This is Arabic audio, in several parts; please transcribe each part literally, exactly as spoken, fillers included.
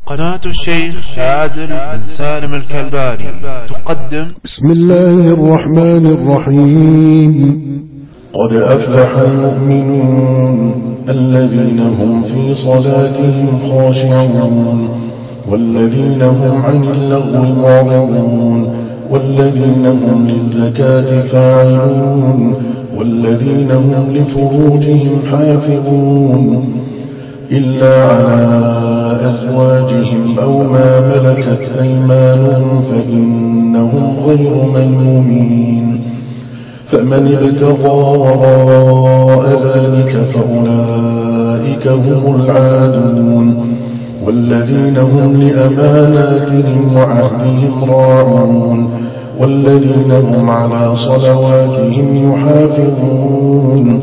قناة الشيخ عادل بن سالم الكلباني تقدم بسم الله الرحمن الرحيم. قد أفلح المؤمنون الذين هم في صلاتهم خاشعون والذين هم عن اللغو معرضون والذين هم للزكاة فاعلون والذين هم لفروجهم حافظون إلا على أزواجهم أو ما ملكت أيمانهم فإنهم غير ملومين. فمن ابتغى وراء ذلك فأولئك هم العادون والذين هم لأماناتهم وعهدهم راعون والذين هم على صلواتهم يحافظون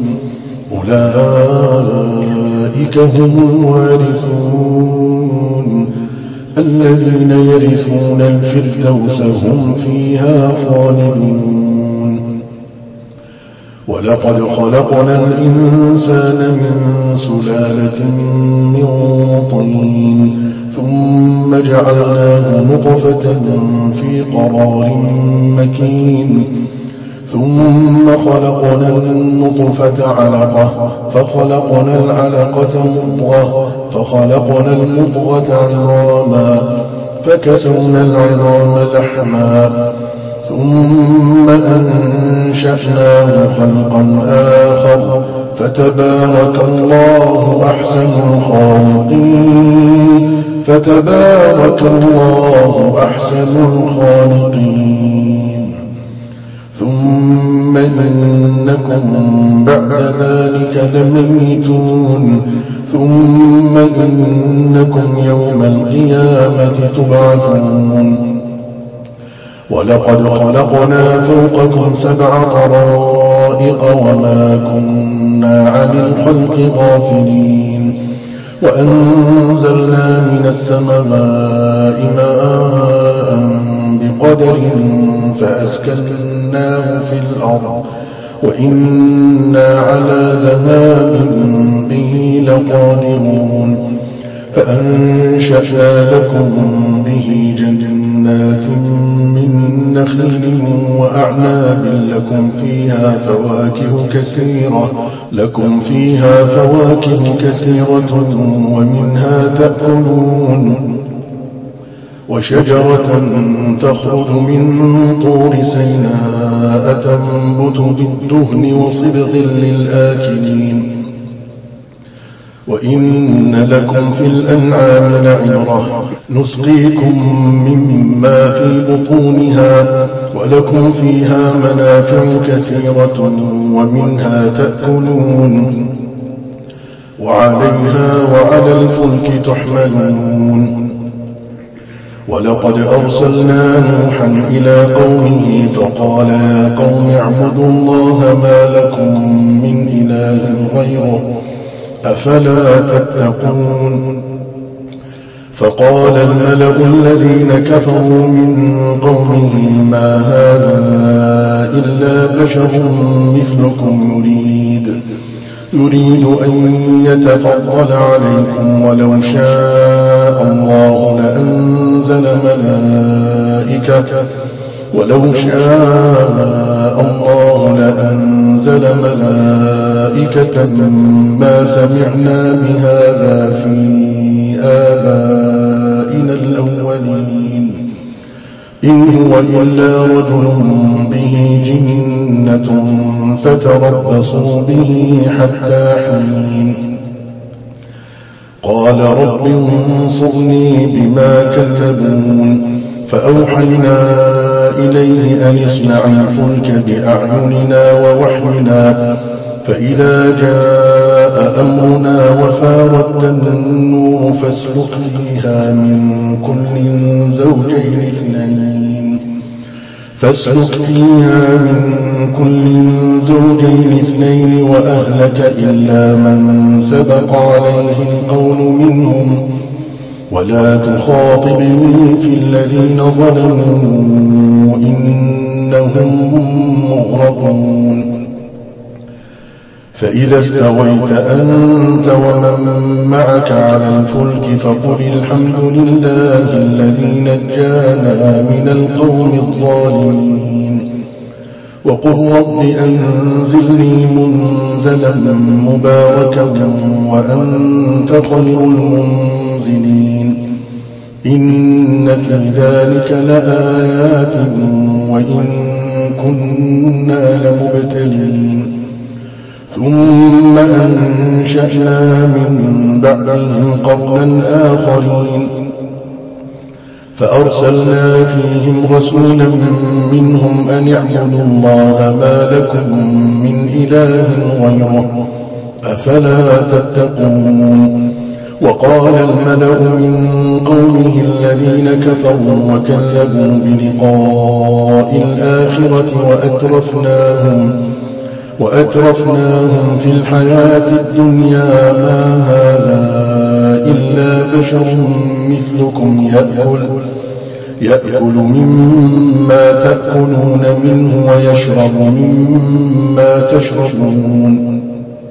أولئك هم الوارثون الذين يرثون الفردوس هم فيها خالدون. ولقد خلقنا الإنسان من سلالة من طين ثم جعلناه نطفة في قرار مكين ثم خلقنا النطفة علقة فخلقنا العلقة مضغة فخلقنا المضغة عظاما فكسونا العظام لحما ثم أنشأناه خلقا آخر فتبارك الله أحسن الخالقين فتبارك الله أحسن الخالقين. ثم إنكم بعد ذلك لميتون ثم إنكم يوم القيامة تبعثون. ولقد خلقنا فوقكم سبع طرائق وما كنا عن الخلق غافلين وأنزلنا من السماء ماء بقدر فأسكناه في الأرض وإنا على ذهاب به لقادرون. فأنشأنا لكم به جنات من نخيل وأعناب لكم فيها فواكه كثيرة لكم فيها فواكه كثيرة ومنها تأكلون وشجرة تخرج من طور سيناء تنبت بالدهن وصبغ للآكلين. وإن لكم في الأنعام لعبرة نسقيكم مما في بطونها ولكم فيها منافع كثيرة ومنها تأكلون وعليها وعلى الفلك تحملون. ولقد أرسلنا نوحا إلى قومه فقال يا قوم اعبدوا الله ما لكم من إله غيره أفلا تتقون. فقال الملأ الذين كفروا من قومه ما هذا إلا بشر مثلكم يريد يريد أن يتفضل عليكم ولو شاء الله لأنزل ملائكة ولو شاء الله لأنزل ملائكة ما سمعنا بهذا في آبائنا الأولين إن هو إلا رجل به جنة فتربصوا به حتى حين. قال رب انصرني بما كذبون فأوحينا إليه أن يصنع الفلك بأعيننا ووحينا فإذا جاء أمرنا وفارت النور فاسلك فيها من كل زوجين اثنين فاسلك فيها من كل زوجين اثنين وأهلك إلا من سبق عليه القول منهم ولا تخاطبني في الذين ظلموا إنهم مغرقون. فإذا استويت أنت ومن معك على الفلك فقل الحمد لله الذي نجانا من القوم الظالمين وقل رب أنزلني منزلا مباركا وأنت خير المنزلين إن في ذلك لآيات وإن كنا لمبتلين ثم أنشأنا من بعدهم قرنا آخرين فأرسلنا فيهم رسولا منهم أن اعبدوا الله ما لكم من إله غيره أفلا تتقون وقال الملأ من قومه الذين كفروا وكذبوا بلقاء الآخرة وأترفناهم وأترفناهم في الحياة الدنيا ما هذا إلا بشر مثلكم يأكل, يأكل مما تأكلون منه ويشرب مما تشربون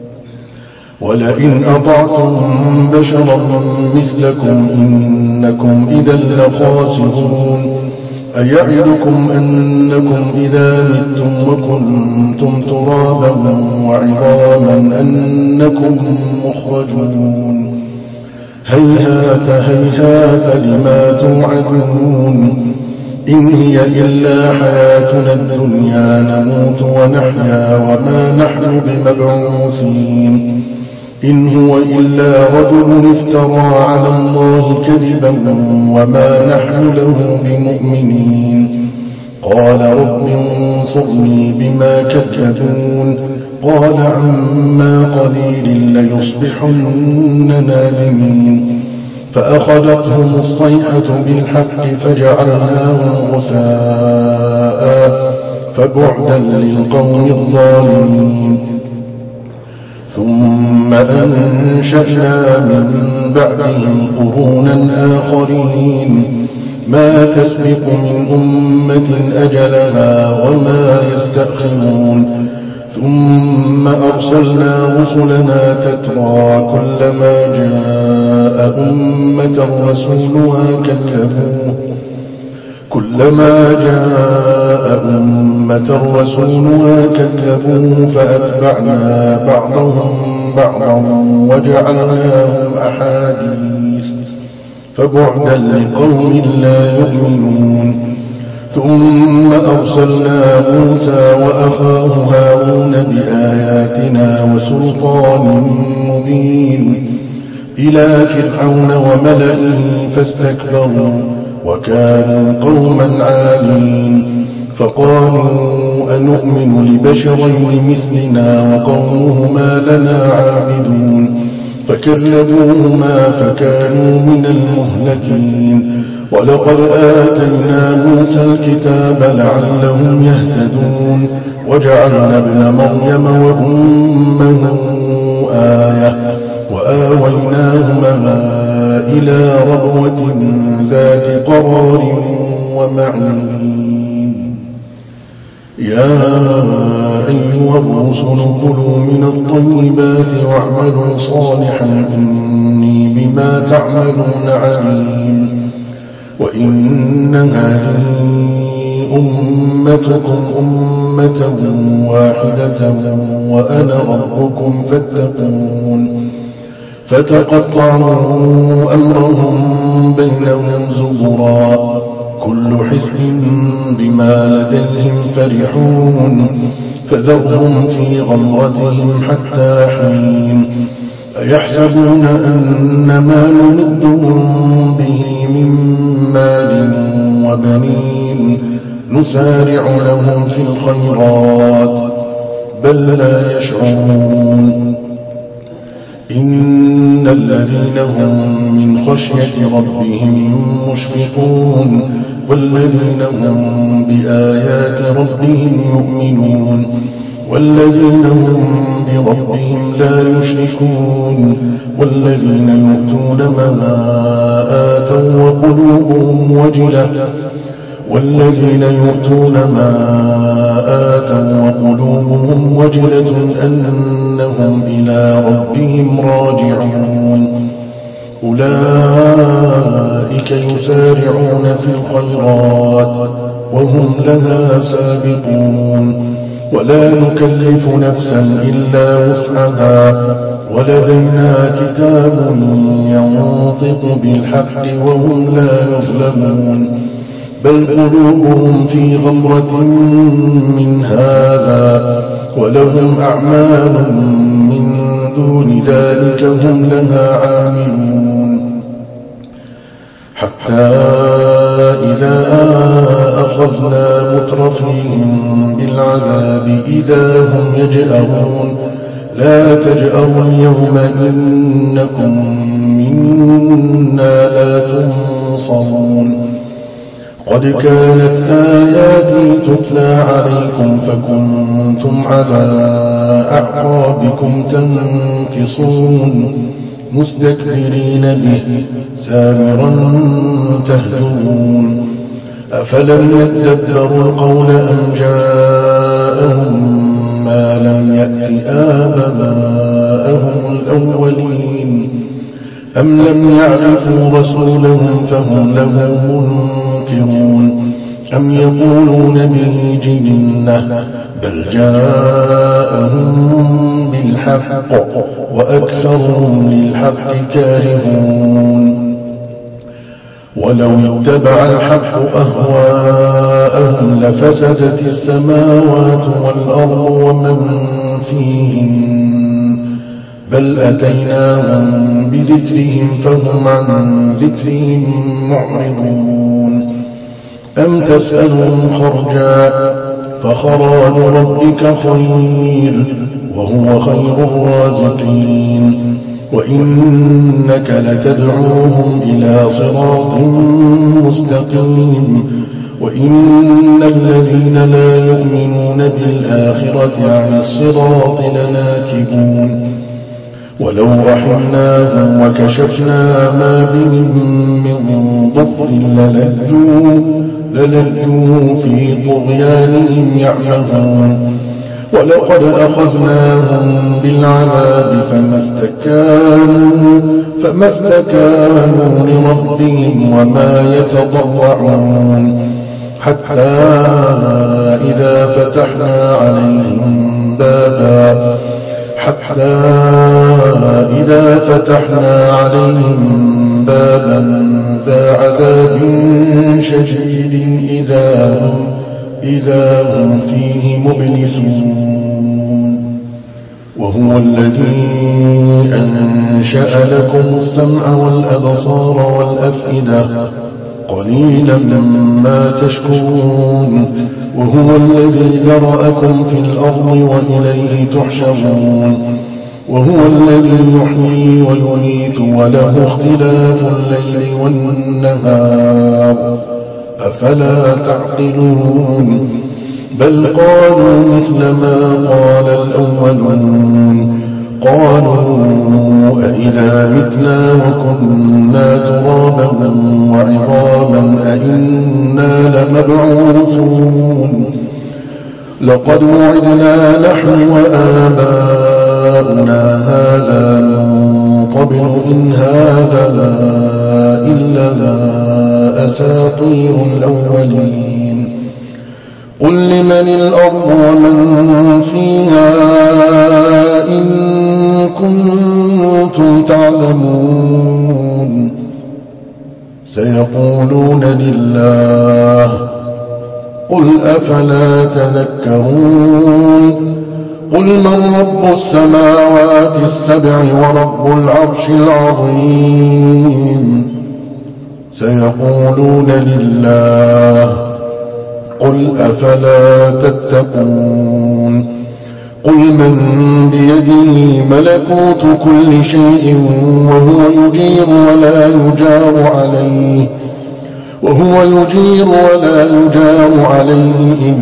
ولئن أطعتم بشرا مثلكم إنكم إذا لخاسرون أيعدكم أنكم إذا متم وكنتم ترابا وعظاما أنكم مخرجون هيهات هيهات لما توعدون إن هي إلا حياتنا الدنيا نموت ونحيا وما نحن بمبعوثين إن هو إلا رجل افترى على الله كذبا وما نحن له بمؤمنين قال رب انصرني بما كذبون قال عما قليل ليصبحن نادمين فأخذتهم الصيحة بالحق فجعلناهم غثاء فبعدا للقوم الظالمين ثم أنشأنا من بعدهم قرونا آخرين ما تسبق من أمة أجلها وما يستأخرون ثم أرسلنا رسلنا تترى كلما جاء أمة رسولها كذبوه كلما جاء أمة رسولها كذبوه فأتبعنا بعضهم بعضا وجعلناهم أحاديث فبعدا لقوم لا يؤمنون ثم أرسلنا موسى وأخاه هارون بآياتنا وسلطان مبين إلى فرعون وملئه فاستكبروا وكانوا قوما عالين فقالوا أنؤمن لبشرين مثلنا وقومهما لنا عابدون فكذبوهما فكانوا من المهلكين ولقد آتينا موسى الكتاب لعلهم يهتدون وجعلنا ابن مريم وأمه آية وآويناهما إلى ربوة ذات قرار ومعين يا أيها الرسل كلوا من الطيبات واعملوا صالحا إني بما تعملون عليم وإن هذه أمتكم أمة واحدة وأنا ربكم فاتقون فتقطعوا أمرهم بينهم زبرا كل حزب بما لديهم فرحون فذرهم في غمرتهم حتى حين أيحسبون أن ما نمدهم به من مال وبنين نسارع لهم في الخيرات بل لا يشعرون إن الذين هم من خشية ربهم مشفقون والذين هم بآيات ربهم يؤمنون والذين هم بربهم لا يشركون والذين يؤتون ما آتوا وقلوبهم وجلة والذين يؤتون ما آتوا وقلوبهم وجلة أنهم إلى ربهم راجعون أولئك يسارعون في الخيرات وهم لها سابقون ولا نكلف نفسا إلا وسعها ولدينا كتاب ينطق بالحق وهم لا يظلمون بل قلوبهم في غمرة من هذا ولهم أعمال من دون ذلك هم لها عاملون حتى إذا أخذنا مترفيهم بالعذاب إذا هم يجأرون لا تجأروا اليوم إنكم منا لا تنصرون قد كانت آياتي تتلى عليكم فكنتم على أعقابكم تنكصون مستكبرين به سامرا تهجرون أفلم يدبروا القول أم جاءهم ما لم يأت آباءهم الأولين أم لم يعرفوا رسولهم فهم له منكرون أم يقولون به جنة بل جاءهم بالحق وأكثرهم للحق كارهون ولو اتبع الحق أهواءهم لفسدت السماوات والأرض ومن فيهن بل أتيناهم بذكرهم فهم عن ذكرهم معرضون أم تسألهم خرجا فخراج ربك خير وهو خير الرازقين وإنك لتدعوهم إلى صراط مستقيم وإن الذين لا يؤمنون بالآخرة عن الصراط لناكبون ولو رحمناهم وكشفنا ما بهم من ضر للجوا للجوا في طغيانهم يعمهون ولقد أخذناهم بالعذاب فما استكانوا فما استكانوا لربهم وما يتضرعون حتى إذا فتحنا عليهم بابا حتى إذا فتحنا عليهم بابا ذا عذاب شديد إذا هم إذا هم فيه مبلسون وهو الذي أنشأ لكم السمع والأبصار والأفئدة قليلا ما تشكرون وهو الذي ذرأكم في الأرض وإليه تحشرون وهو الذي يحيي ويميت وله اختلاف الليل والنهار أفلا تعقلون بل قالوا مثل ما قال الأولون قالوا أئذا متنا وكنا ترابا وعظاما أئنا لمبعوثون لقد وعدنا نحن وآباؤنا هذا من قبل إن هذا إلا أساطير الأولين قل لمن الأرض ومن فيها إن كنتم تعلمون سيقولون لله قل أفلا تذكرون قل من رب السماوات السبع ورب العرش العظيم سيقولون لله قل أفلا تتقون قل من بيده ملكوت كل شيء وهو يجير ولا يجار عليه وهو يجير ولا يجار عليه إن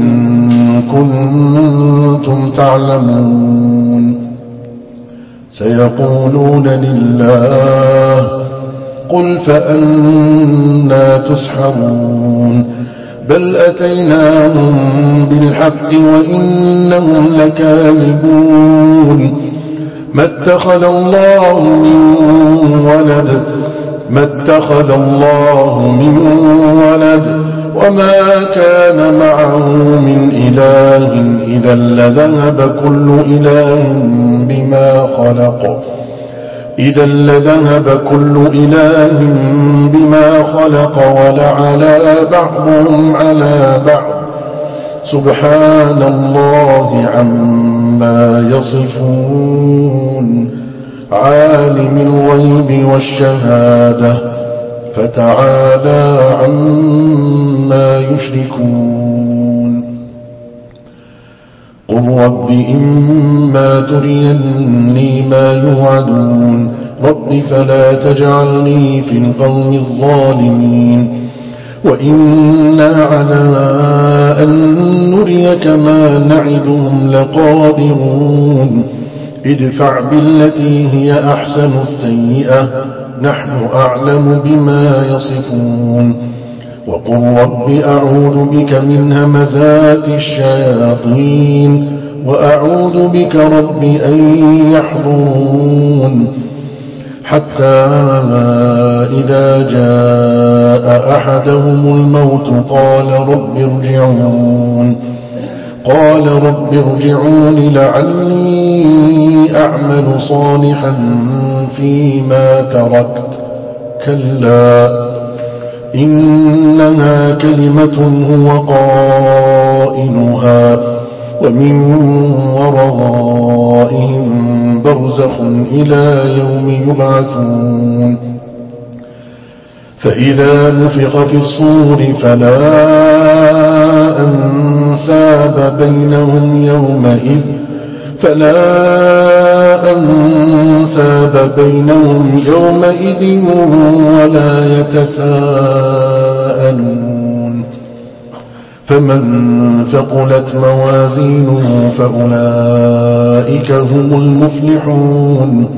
كنتم تعلمون سيقولون لله قل فأنا تسحرون بل أتيناهم بالحق وإنهم لكاذبون ما اتخذ الله من ولد ما اتخذ الله من ولد وما كان معه من إله إذا لذهب كل إله بما خلق إذا لذهب كل إله بما خلق ولعلى بعضهم على بعض سبحان الله عما يصفون عالم الغيب والشهادة فتعالى عما يشركون قل رب إما تريني ما يوعدون رب فلا تجعلني في القوم الظالمين وإنا على أن نريك ما نعدهم لقادرون ادفع بالتي هي أحسن السيئة نحن أعلم بما يصفون وقل رب أعوذ بك من همزات الشياطين وأعوذ بك رب أن يحضرون حتى إذا جاء أحدهم الموت قال رب ارجعون قال رب ارجعون لعلي أعمل صالحا فيما تركت كلا إنها كلمة هو قائلها ومن ورائهم برزخ إلى يوم يبعثون فإذا نفخ في الصور فلا أنساب بينهم يومئذ فلا أنساب بينهم يومئذ ولا يتساءلون فمن ثقلت موازينه فأولئك هم المفلحون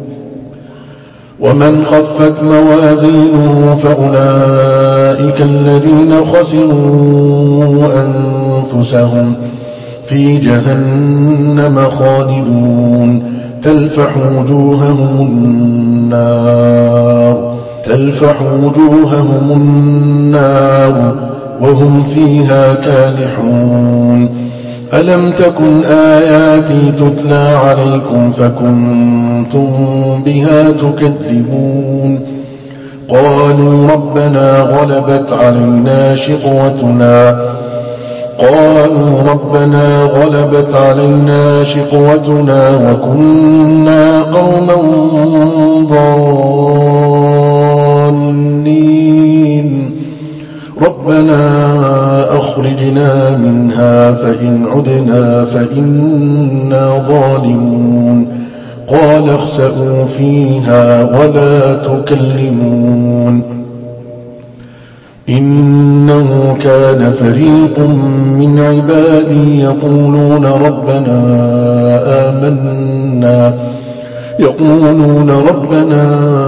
ومن خفت موازينه فأولئك الذين خسروا أنفسهم في جهنم خالدون تلفح وجوههم النار تلفح وجوههم النار وهم فيها كالحون ألم تكن آياتي تتلى عليكم فكنتم بها تكذبون قالوا ربنا غلبت علينا شقوتنا قالوا ربنا غلبت علينا شقوتنا وكنا قوما ضالين ربنا أخرجنا منها فإن عدنا فإنا ظالمون قال اخسئوا فيها ولا تكلمون إنه كان فريق من عبادي يقولون ربنا آمنا يقولون ربنا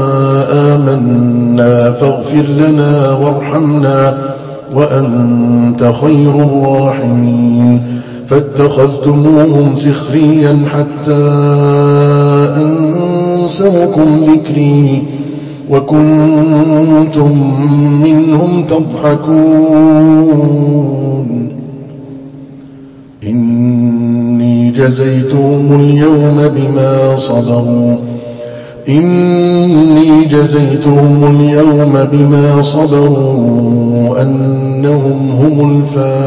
آمنا فاغفر لنا وارحمنا وأنت خير الراحمين فاتخذتموهم سخريا حتى أنسوكم ذكري وكنتم منهم تضحكون إني جزيتهم اليوم بما صبروا إني جزيتهم اليوم بما صبروا أنهم هم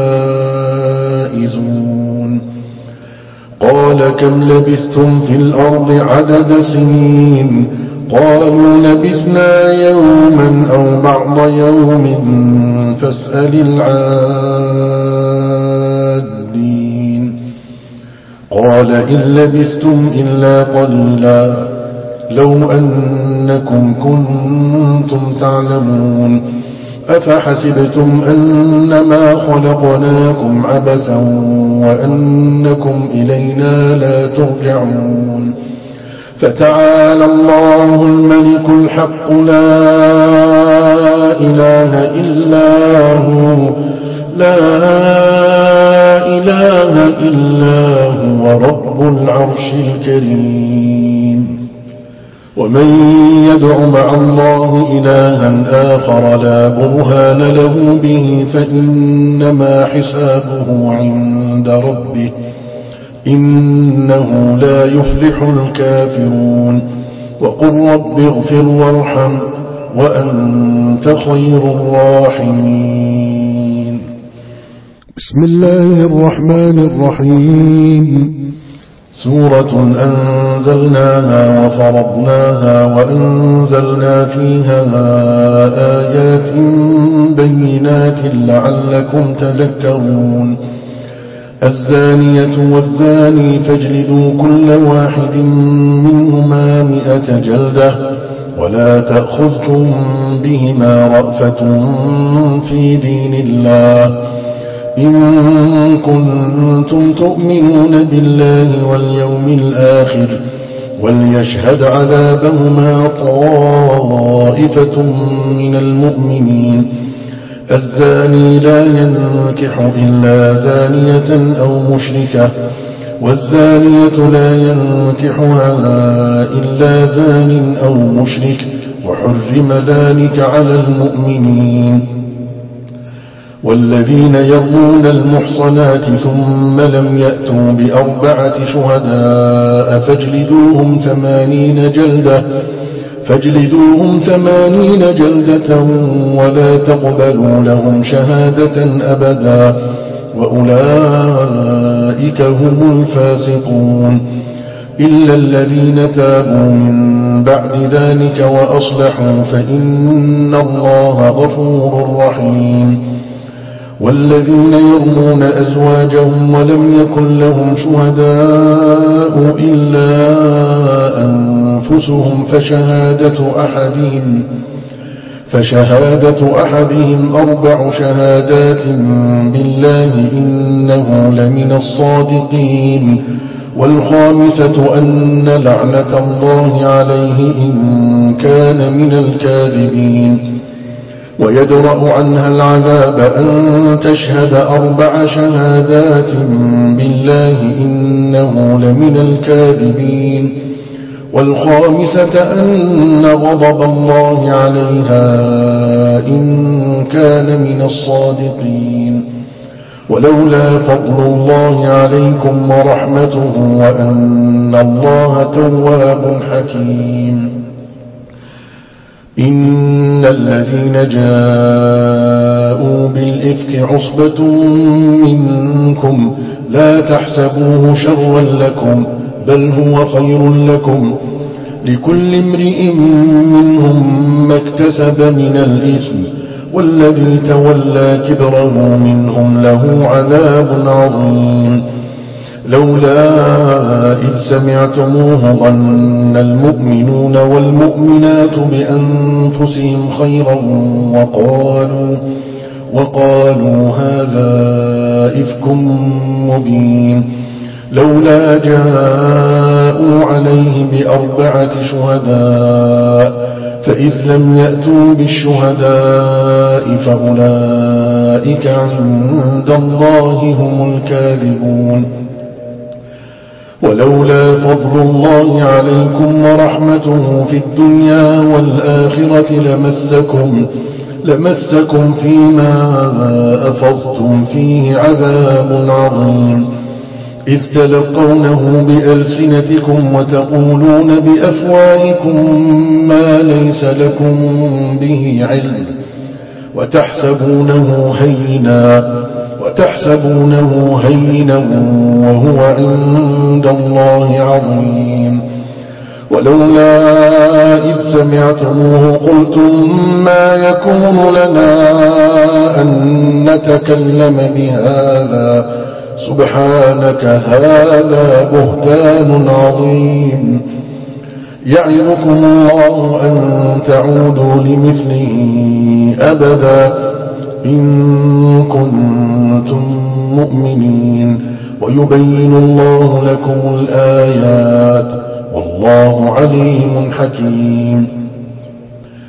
الفائزون قال كم لبثتم في الأرض عدد سنين قالوا لبثنا يوما أو بعض يوم فاسأل العادين قال إن لبثتم إلا قليلا لو أنكم كنتم تعلمون أفحسبتم أنما خلقناكم عبثا وأنكم إلينا لا ترجعون فتعالى الله الملك الحق لا إله إلا هو لا إله إلا هو رب العرش الكريم. ومن يدع مع الله إلها آخر لا برهان له به فإنما حسابه عند ربه إنه لا يفلح الكافرون. وقل رب اغفر وارحم وأنت خير الراحمين. بسم الله الرحمن الرحيم. سورة أنزلناها وفرضناها وأنزلنا فيها آيات بينات لعلكم تذكرون. الزانية والزاني فاجلدوا كل واحد منهما مئة جلدة ولا تأخذكم بهما رأفة في دين الله إن كنتم تؤمنون بالله واليوم الآخر وليشهد عذابهما طائفة من المؤمنين. الزاني لا ينكح إلا زانية أو مشركة والزانية لا ينكحها إلا زان أو مشرك وحرم ذلك على المؤمنين. والذين يرمون المحصنات ثم لم يأتوا بأربعة شهداء فاجلدوهم ثمانين جلدة فاجلدوهم ثمانين جلدة ولا تقبلوا لهم شهادة أبدا وأولئك هم الفاسقون. إلا الذين تابوا من بعد ذلك وأصلحوا فإن الله غفور رحيم. والذين يرمون أزواجهم ولم يكن لهم شهداء إلا أنفسهم فشهادة أحدهم فشهادة أحدهم أربع شهادات بالله إنه لمن الصادقين. والخامسة أن لعنة الله عليه إن كان من الكاذبين. ويدرأ عنها العذاب أن تشهد أربع شهادات بالله إنه لمن الكاذبين. والخامسة أن غضب الله عليها إن كان من الصادقين. ولولا فضل الله عليكم ورحمته وأن الله تواب حكيم. إن الذين جاءوا بالإفك عصبة منكم لا تحسبوه شرا لكم بل هو خير لكم لكل امرئ منهم ما اكتسب من الإثم والذي تولى كبره منهم له عذاب عظيم. لولا إذ سمعتموه ظن المؤمنون والمؤمنات بأنفسهم خيرا وقالوا, وقالوا هذا إفك مبين. لولا جاءوا عليه بأربعة شهداء فإذ لم يأتوا بالشهداء فأولئك عند الله هم الكاذبون. ولولا فضل الله عليكم ورحمته في الدنيا والآخرة لمسكم, لمسكم فيما أفضتم فيه عذاب عظيم. إذ تلقونه بألسنتكم وتقولون بأفواهكم ما ليس لكم به علم وتحسبونه هينا وتحسبونه هينا وهو عند الله عظيم. ولولا إذ سمعتموه قلتم ما يكون لنا أن نتكلم بهذا سبحانك هذا بهتان عظيم. يعظكم الله أن تعودوا لمثله أبدا إن كنتم مؤمنين ويبين الله لكم الآيات والله عليم حكيم.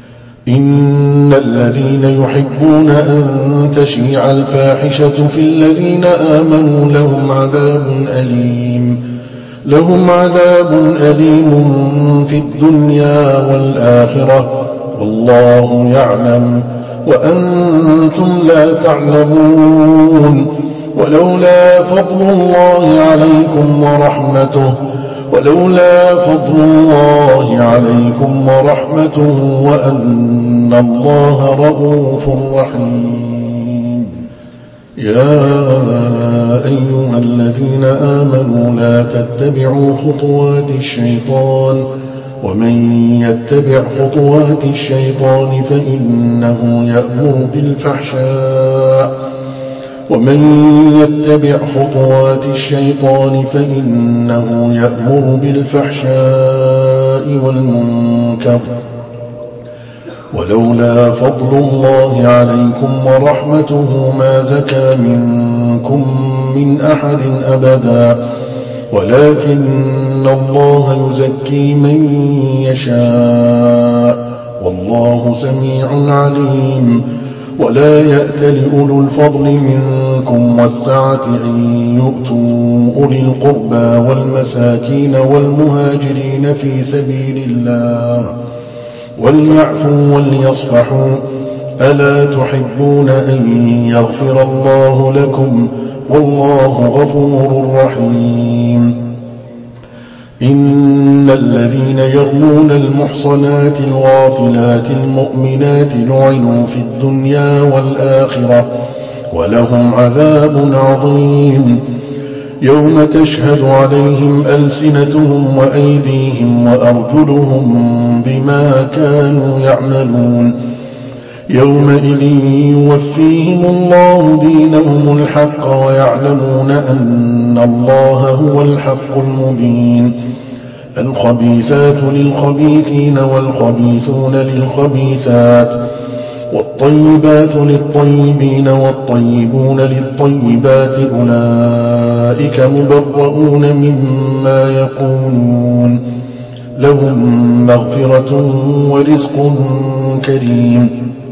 إن الذين يحبون أن تشيع الفاحشة في الذين آمنوا لهم عذاب أليم لهم عذاب أليم في الدنيا والآخرة والله يعلم وأنتم لا تعلمون ولولا فضل الله عليكم ورحمته ولولا فضل الله عليكم ورحمته وأن الله رؤوف رحيم. يا أيها الذين آمنوا لا تتبعوا خطوات الشيطان ومن يتبع خطوات الشيطان فإنه يأمر بالفحشاء ومن يتبع خطوات الشيطان فإنه يأمر بالفحشاء والمنكر ولولا فضل الله عليكم ورحمته ما زكى منكم من أحد أبدا ولكن الله يزكي من يشاء والله سميع عليم. ولا يأتل أولو الفضل منكم والسعة أن يؤتوا أولي القربى والمساكين والمهاجرين في سبيل الله وليعفوا وليصفحوا ألا تحبون أن يغفر الله لكم والله غفور رحيم. إن الذين يرمون المحصنات الغافلات المؤمنات لعنوا في الدنيا والآخرة ولهم عذاب عظيم يوم تشهد عليهم ألسنتهم وأيديهم وأرجلهم بما كانوا يعملون يومئذ يوفيهم الله دينهم الحق ويعلمون أن الله هو الحق المبين. الخبيثات للخبيثين والخبيثون للخبيثات والطيبات للطيبين والطيبون للطيبات أولئك مبرؤون مما يقولون لهم مغفرة ورزق كريم.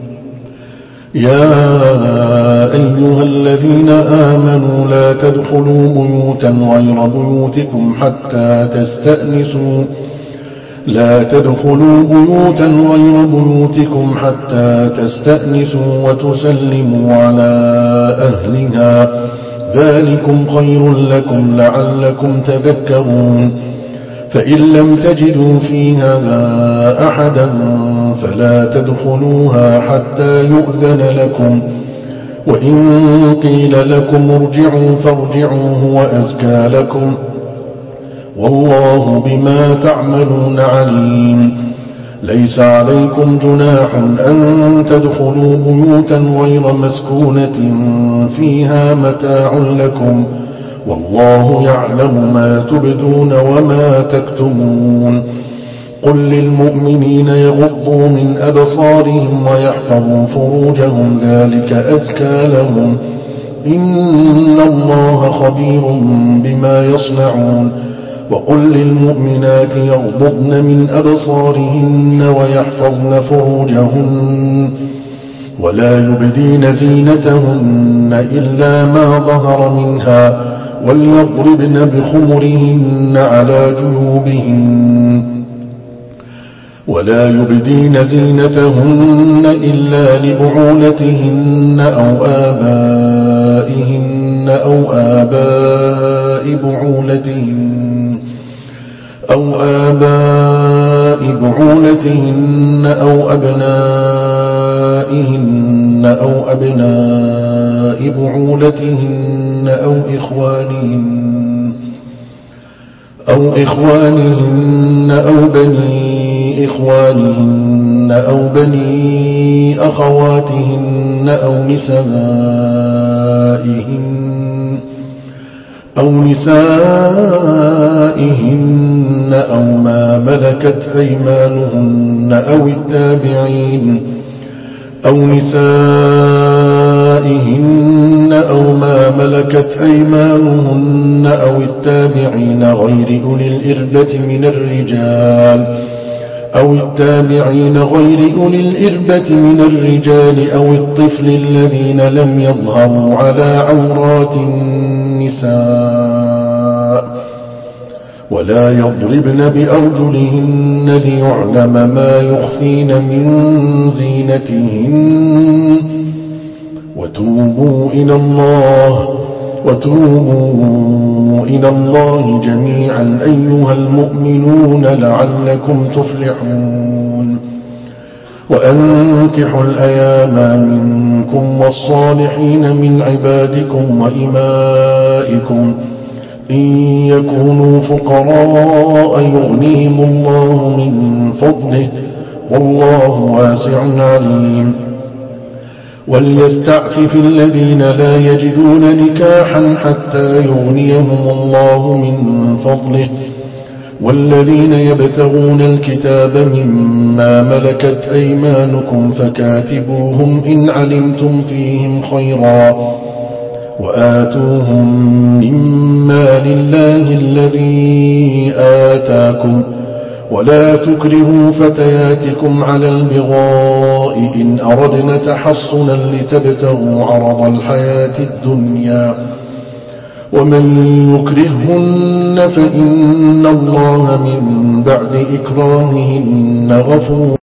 يا أيها الذين آمنوا لا تدخلوا بيوتا غير بيوتكم حتى تستأنسوا لا تدخلوا بيوتا غير بيوتكم حتى تستأنسوا وتسلموا على أهلها ذلكم خير لكم لعلكم تذكرون. فإن لم تجدوا فيها أحدا فلا تدخلوها حتى يؤذن لكم وإن قيل لكم ارجعوا فارجعوا هو أزكى لكم والله بما تعملون عليم. ليس عليكم جناح أن تدخلوا بيوتا غير مسكونة فيها متاع لكم والله يعلم ما تبدون وما تكتمون. قل للمؤمنين يغضوا من أبصارهم ويحفظوا فروجهم ذلك أزكى لهم إن الله خبير بما يصنعون. وقل للمؤمنات يغضضن من أبصارهن ويحفظن فروجهن ولا يبدين زينتهن إلا ما ظهر منها وليضربن بخمرهن على جيوبهن ولا يبدين زينتهن إلا لبعولتهن أو آبائهن أو آباء بعولتهن أو آباء بعولتهن أو أبنائهن أو أبناء بعولتهن أو إخوانهن أو إخوانهن أو بني إخوانهن أو بني أخواتهن أو نسائهن أو نسائهن أو ما ملكت أيمانهن أو التابعين أو نسائهن أو ما ملكت أيمانهن أو التابعين غير أولي الإربة من الرجال أو التابعين غير أولي الإربة من الرجال أو الطفل الذين لم يظهروا على عورات النساء ولا يضربن بأرجلهن ليعلم ما يخفين من زينتهن وتوبوا إلى الله وتوبوا إلى الله جميعا أيها المؤمنون لعلكم تفلحون وأنكحوا الأيام منكم والصالحين من عبادكم وإمائكم إن يكونوا فقراء يغنيهم الله من فضله والله واسع عليم وليستعفف الذين لا يجدون نكاحا حتى يغنيهم الله من فضله والذين يبتغون الكتاب مما ملكت أيمانكم فكاتبوهم إن علمتم فيهم خيرا وآتوهم مما لله الذي آتاكم ولا تكرهوا فتياتكم على البغاء إن أردنا تحصنا لتبتغوا عرض الحياة الدنيا ومن يكرهن فإن الله من بعد إكراههن غفور